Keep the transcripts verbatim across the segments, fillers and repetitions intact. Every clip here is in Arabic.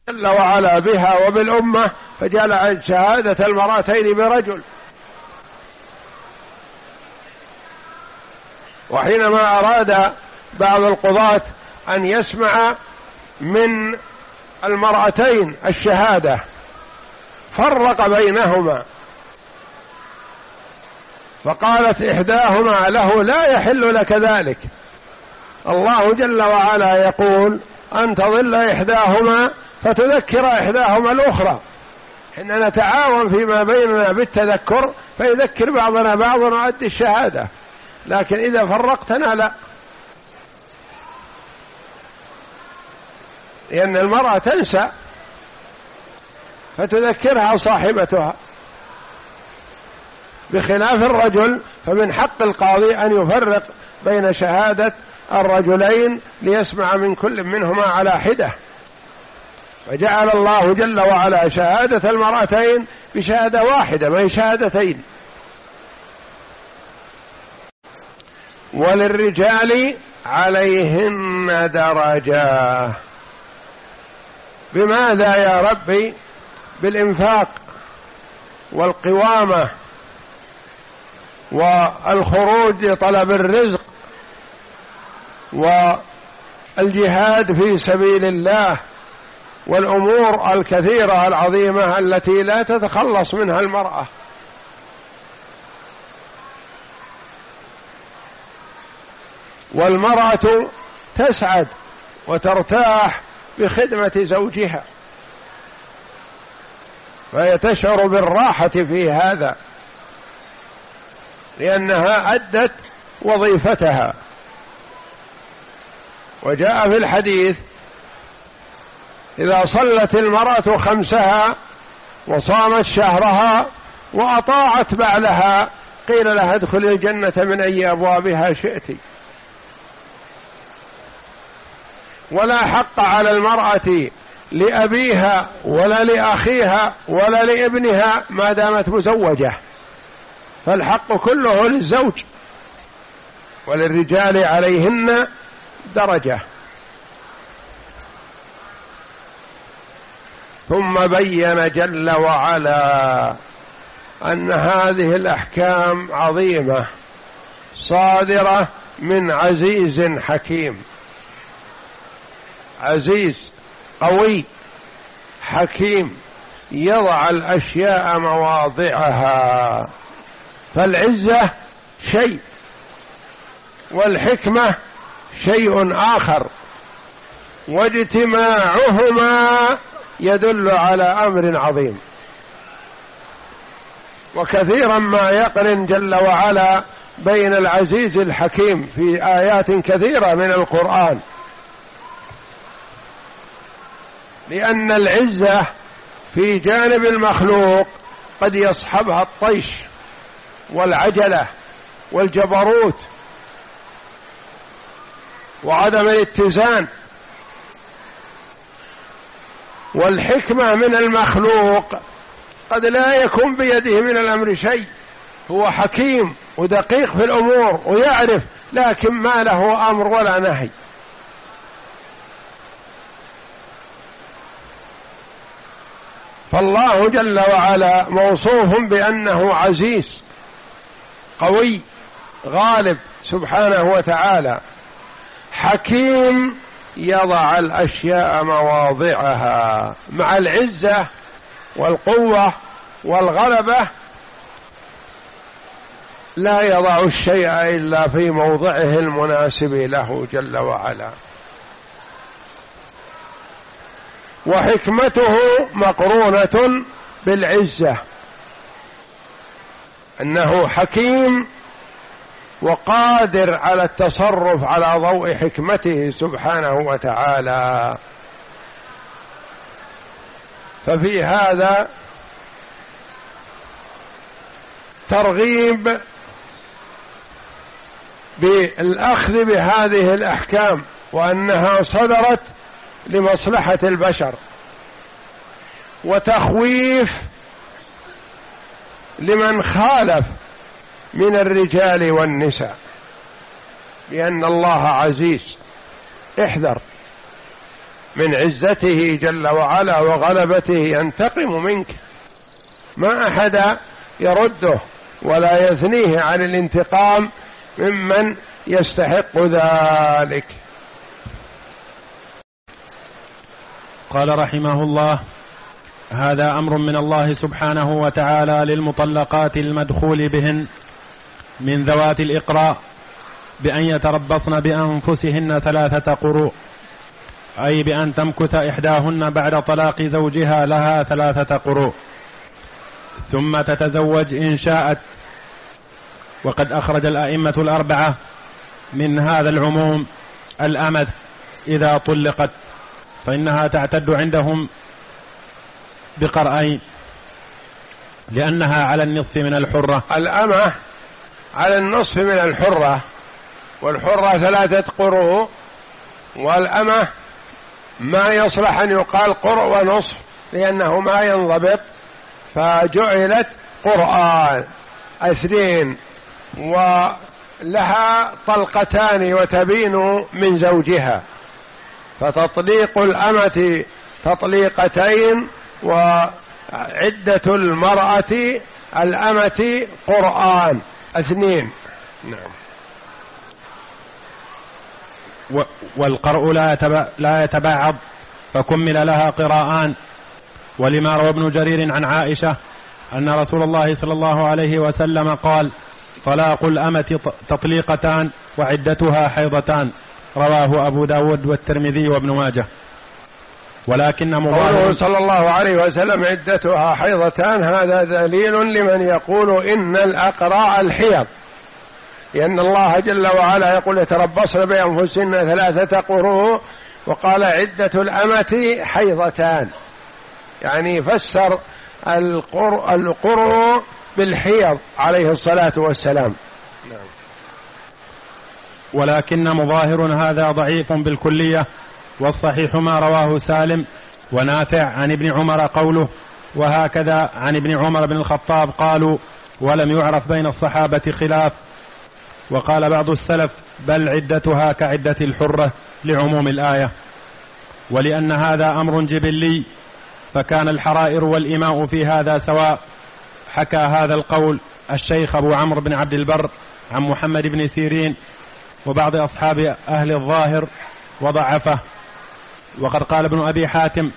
جل وعلا بها وبالأمة فجعل شهادة المرأتين برجل. وحينما أراد بعض القضاة أن يسمع من المرأتين الشهادة فرق بينهما، فقالت إحداهما له: لا يحل لك ذلك، الله جل وعلا يقول: أن تضل إحداهما فتذكر إحداهما الأخرى، إننا نتعاون فيما بيننا بالتذكر فيذكر بعضنا بعضا وأدي الشهادة، لكن إذا فرقتنا لا، لأن المرأة تنسى فتذكرها صاحبتها، بخلاف الرجل فمن حق القاضي أن يفرق بين شهادة الرجلين ليسمع من كل منهما على حدة. وجعل الله جل وعلا شهادة المرأتين بشهادة واحدة، ما هي شهادتين. وللرجال عليهن درجة. بماذا يا ربي؟ بالإنفاق والقوامة والخروج لطلب الرزق والجهاد في سبيل الله والأمور الكثيرة العظيمة التي لا تتخلص منها المرأة. والمرأة تسعد وترتاح بخدمة زوجها، فهي تشعر بالراحة في هذا لأنها أدت وظيفتها. وجاء في الحديث: إذا صلت المرأة خمسها وصامت شهرها وأطاعت بعلها قيل لها: ادخل الجنة من أي أبوابها شئت. ولا حق على المرأة لأبيها ولا لأخيها ولا لابنها ما دامت مزوجة، فالحق كله للزوج. وللرجال عليهن درجة. ثم بين جل وعلا أن هذه الأحكام عظيمة صادرة من عزيز حكيم، عزيز قوي حكيم يضع الأشياء مواضعها. فالعزة شيء والحكمة شيء آخر، واجتماعهما يدل على أمر عظيم. وكثيرا ما يقرن جل وعلا بين العزيز الحكيم في آيات كثيرة من القرآن، لأن العزة في جانب المخلوق قد يصحبها الطيش والعجلة والجبروت وعدم الاتزان. والحكمة من المخلوق قد لا يكون بيده من الأمر شيء، هو حكيم ودقيق في الأمور ويعرف، لكن ما له أمر ولا نهي. فالله جل وعلا موصوف بأنه عزيز قوي غالب سبحانه وتعالى، حكيم يضع الأشياء مواضعها. مع العزة والقوة والغلبة لا يضع الشيء إلا في موضعه المناسب له جل وعلا. وحكمته مقرونة بالعزة، أنه حكيم وقادر على التصرف على ضوء حكمته سبحانه وتعالى. ففي هذا ترغيب بالأخذ بهذه الأحكام، وأنها صدرت لمصلحة البشر، وتخويف لمن خالف من الرجال والنساء، لأن الله عزيز. احذر من عزته جل وعلا وغلبته ينتقم منك، ما أحد يرده ولا يثنيه عن الانتقام ممن يستحق ذلك. قال رحمه الله: هذا أمر من الله سبحانه وتعالى للمطلقات المدخول بهن من ذوات الإقراء بأن يتربصن بأنفسهن ثلاثة قروء، أي بأن تمكث إحداهن بعد طلاق زوجها لها ثلاثة قروء ثم تتزوج إن شاءت. وقد أخرج الأئمة الأربعة من هذا العموم الأمة إذا طلقت، فإنها تعتد عندهم بقرأين، لأنها على النصف من الحرة. الأمة على النصف من الحرة، والحرة ثلاثة قروء، والأمة ما يصلح أن يقال قرء ونصف لأنه ما ينضبط، فجعلت قرآن اثنين، ولها طلقتان وتبين من زوجها، فتطليق الأمة تطليقتين، وعدة المرأة الأمة قرآن اثنين. نعم. والقرء لا يتبعض فكمل لها قراءان، ولما روى ابن جرير عن عائشة أن رسول الله صلى الله عليه وسلم قال: طلاق الأمة تطليقتان وعدتها حيضتان، رواه أبو داود والترمذي وابن ماجه. ولكن قوله صلى الله عليه وسلم عدتها حيضتان هذا دليل لمن يقول إن الأقراء الحيض، لأن الله جل وعلا يقول يتربصن بأنفسهن ثلاثة قروء، وقال عدة الأمة حيضتان، يعني فسر القروء بالحيض عليه الصلاة والسلام. ولكن مظاهر هذا ضعيف بالكلية، والصحيح ما رواه سالم ونافع عن ابن عمر قوله: وهكذا عن ابن عمر بن الخطاب قالوا، ولم يعرف بين الصحابة خلاف. وقال بعض السلف: بل عدتها كعدة الحرة لعموم الآية. ولأن هذا أمر جبلي فكان الحرائر والإماء في هذا سواء. حكى هذا القول الشيخ أبو عمرو بن عبد البر عن محمد بن سيرين وبعض أصحاب أهل الظاهر وضعفه. وقد قال ابن أبي حاتم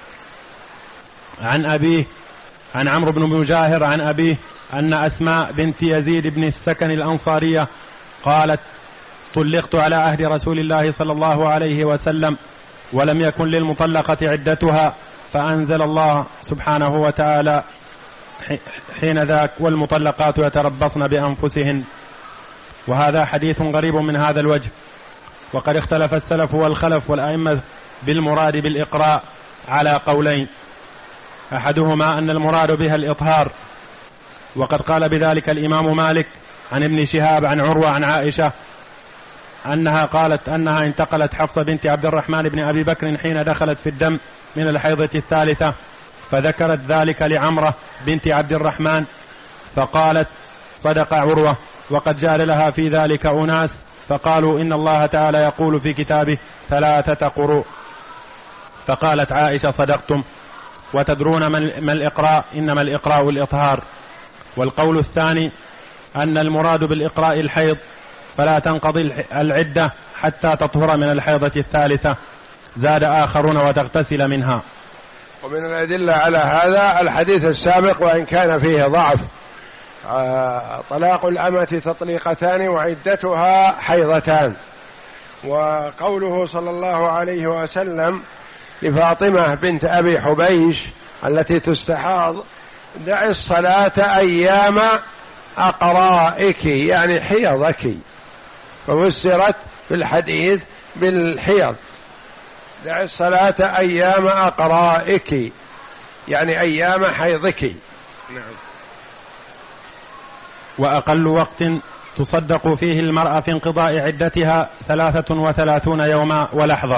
عن أبيه عن عمرو بن مجاهر عن أبيه أن أسماء بنت يزيد بن السكن الأنصارية قالت: طلقت على عهد رسول الله صلى الله عليه وسلم ولم يكن للمطلقة عدتها، فأنزل الله سبحانه وتعالى حين ذاك: والمطلقات يتربصن بأنفسهن. وهذا حديث غريب من هذا الوجه. وقد اختلف السلف والخلف والأئمة بالمراد بالإقراء على قولين: أحدهما أن المراد بها الإطهار، وقد قال بذلك الإمام مالك عن ابن شهاب عن عروة عن عائشة أنها قالت أنها انتقلت حفصة بنت عبد الرحمن بن أبي بكر حين دخلت في الدم من الحيضة الثالثة، فذكرت ذلك لعمرة بنت عبد الرحمن فقالت: صدق عروة، وقد جار لها في ذلك أناس فقالوا: إن الله تعالى يقول في كتابه ثلاثة قروء. فقالت عائشة: صدقتم، وتدرون ما الإقراء، إنما الإقراء الإطهار. والقول الثاني أن المراد بالإقراء الحيض، فلا تنقضي العدة حتى تطهر من الحيضة الثالثة. زاد آخرون: وتغتسل منها. ومن الأدلة على هذا الحديث السابق وإن كان فيه ضعف: آه طلاق الأمة تطليقتان وعدتها حيضتان. وقوله صلى الله عليه وسلم لفاطمة بنت أبي حبيش التي تستحاض: دع الصلاة أيام أقرائك، يعني حيضك، ففسرت في الحديث بالحيض: دع الصلاة أيام أقرائك، يعني أيام حيضك. نعم. وأقل وقت تصدق فيه المرأة في انقضاء عدتها ثلاثة وثلاثون يوما ولحظة.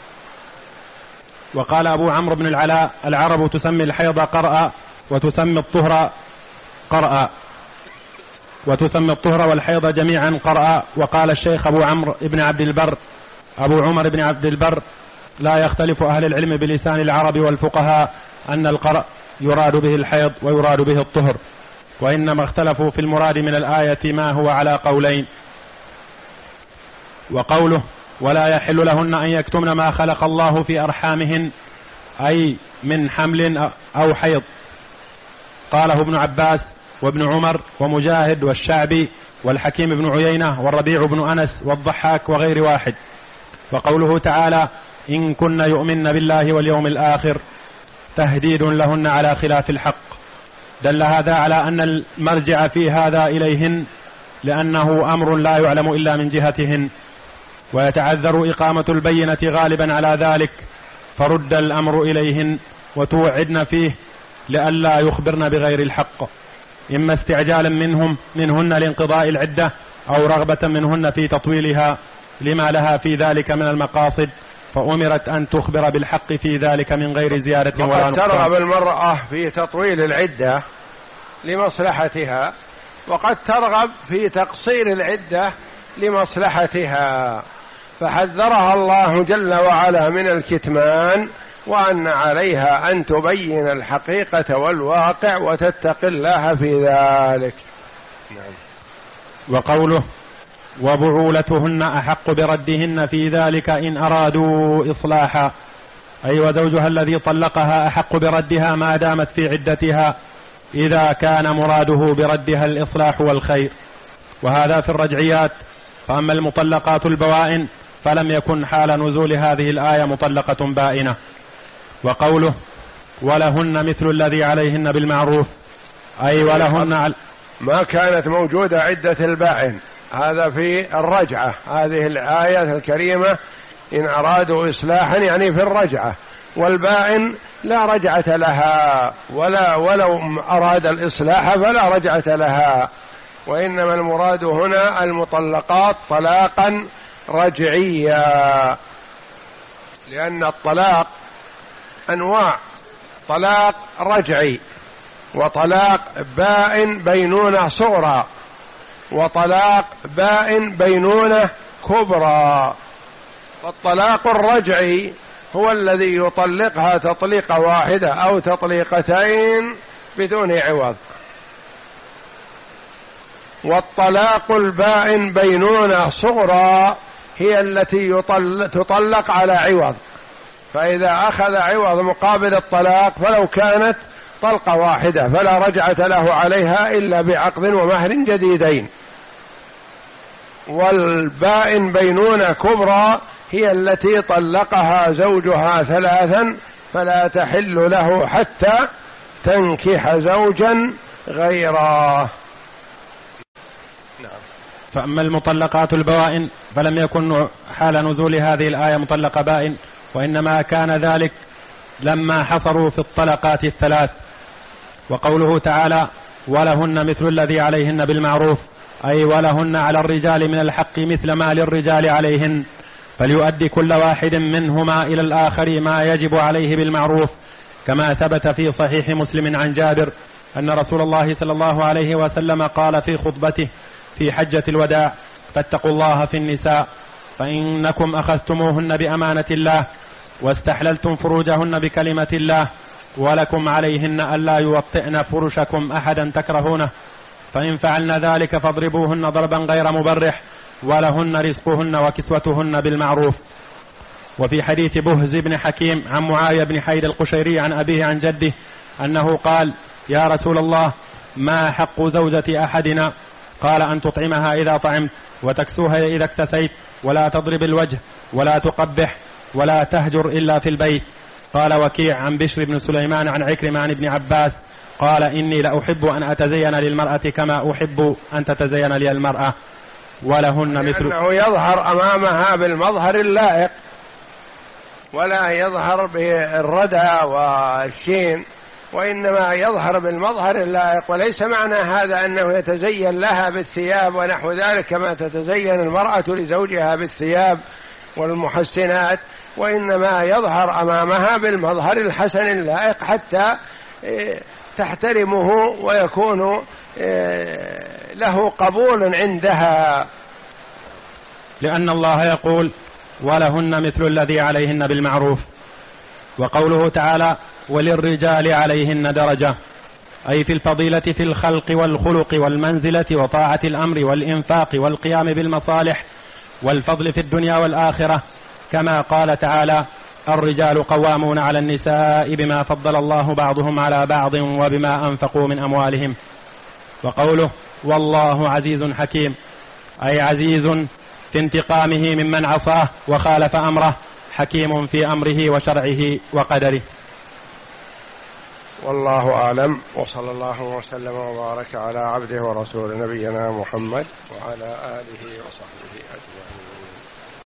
وقال أبو عمرو بن العلاء: العرب تسمي الحيض قرأ، وتسمي الطهر قرأ، وتسمي الطهر والحيض جميعا قرأ. وقال الشيخ أبو عمرو بن عبد البر أبو عمر بن عبد البر: لا يختلف أهل العلم بلسان العرب والفقهاء أن القرء يراد به الحيض ويراد به الطهر، وإنما اختلفوا في المراد من الآية ما هو على قولين. وقوله ولا يحل لهن أن يكتمن ما خلق الله في أرحامهن أي من حمل أو حيض، قاله ابن عباس وابن عمر ومجاهد والشعبي والحكيم بن عيينة والربيع بن أنس والضحاك وغير واحد. وقوله تعالى إن كن يؤمن بالله واليوم الآخر تهديد لهن على خلاف الحق، دل هذا على أن المرجع في هذا إليهن لأنه أمر لا يعلم إلا من جهتهن، ويتعذر إقامة البينة غالبا على ذلك، فرد الأمر إليهن وتوعدن فيه لئلا يخبرن بغير الحق، إما استعجالا منهم منهن لانقضاء العدة أو رغبة منهن في تطويلها لما لها في ذلك من المقاصد، فأمرت أن تخبر بالحق في ذلك من غير زيادة ولا نقصان. وقد ترغب المرأة في تطويل العدة لمصلحتها، وقد ترغب في تقصير العدة لمصلحتها، فحذرها الله جل وعلا من الكتمان، وأن عليها أن تبين الحقيقة والواقع وتتقي الله في ذلك. نعم. وقوله وبعولتهن أحق بردهن في ذلك إن أرادوا إصلاحا، أي وزوجها الذي طلقها أحق بردها ما دامت في عدتها إذا كان مراده بردها الإصلاح والخير، وهذا في الرجعيات. فأما المطلقات البوائن فلم يكن حال نزول هذه الآية مطلقة بائنة. وقوله ولهن مثل الذي عليهن بالمعروف، أي ولهن عل... ما كانت موجودة عدة البائن، هذا في الرجعة. هذه الآية الكريمة إن أرادوا إصلاحا يعني في الرجعة، والبائن لا رجعة لها، ولا ولو أراد الإصلاح فلا رجعة لها، وإنما المراد هنا المطلقات طلاقا رجعيا، لأن الطلاق أنواع: طلاق رجعي، وطلاق بائن بينونة صغرى، وطلاق بائن بينونة كبرى. والطلاق الرجعي هو الذي يطلقها تطليقة واحدة أو تطليقتين بدون عوض، والطلاق البائن بينونة صغرى هي التي تطلق على عوض، فإذا أخذ عوض مقابل الطلاق فلو كانت طلقة واحدة فلا رجعة له عليها إلا بعقد ومهر جديدين. والبائن بينونة كبرى هي التي طلقها زوجها ثلاثا فلا تحل له حتى تنكح زوجا غيره. نعم. فأما المطلقات البوائن فلم يكن حال نزول هذه الآية مطلقة بائن، وإنما كان ذلك لما حصروا في الطلقات الثلاث. وقوله تعالى ولهن مثل الذي عليهن بالمعروف، أي ولهن على الرجال من الحق مثل ما للرجال عليهن، فليؤدي كل واحد منهما إلى الآخر ما يجب عليه بالمعروف، كما ثبت في صحيح مسلم عن جابر أن رسول الله صلى الله عليه وسلم قال في خطبته في حجة الوداع فاتقوا الله في النساء فإنكم أخذتموهن بأمانة الله واستحللتم فروجهن بكلمة الله، ولكم عليهن ألا يوطئن فرشكم أحدا تكرهونه، فإن فعلن ذلك فاضربوهن ضربا غير مبرح، ولهن رزقهن وكسوتهن بالمعروف. وفي حديث بهز بن حكيم عن معاوية بن حيد القشيري عن أبيه عن جده أنه قال يا رسول الله ما حق زوجة أحدنا؟ قال أن تطعمها إذا طعمت وتكسوها إذا اكتسيت ولا تضرب الوجه ولا تقبح ولا تهجر إلا في البيت. قال وكيع عن بشر بن سليمان عن عكرمة عن ابن عباس قال إني لأحب أن أتزين للمرأة كما أحب أن تتزين لي المرأة، ولهن مثل أنه يظهر أمامها بالمظهر اللائق ولا يظهر بالردى والشين، وإنما يظهر بالمظهر اللائق. وليس معنى هذا أنه يتزين لها بالثياب ونحو ذلك كما تتزين المرأة لزوجها بالثياب والمحسنات، وإنما يظهر أمامها بالمظهر الحسن اللائق حتى تحترمه ويكون له قبول عندها. لأن الله يقول ولهن مثل الذي عليهن بالمعروف. وقوله تعالى وللرجال عليهن درجة، أي في الفضيلة في الخلق والخلق والمنزلة وطاعة الأمر والإنفاق والقيام بالمصالح والفضل في الدنيا والآخرة، كما قال تعالى الرجال قوامون على النساء بما فضل الله بعضهم على بعض وبما أنفقوا من أموالهم. وقوله والله عزيز حكيم، أي عزيز في انتقامه ممن عصاه وخالف أمره، حكيم في أمره وشرعه وقدره. والله أعلم، وصلى الله وسلم وبارك على عبده ورسوله نبينا محمد وعلى آله وصحبه أجمعين.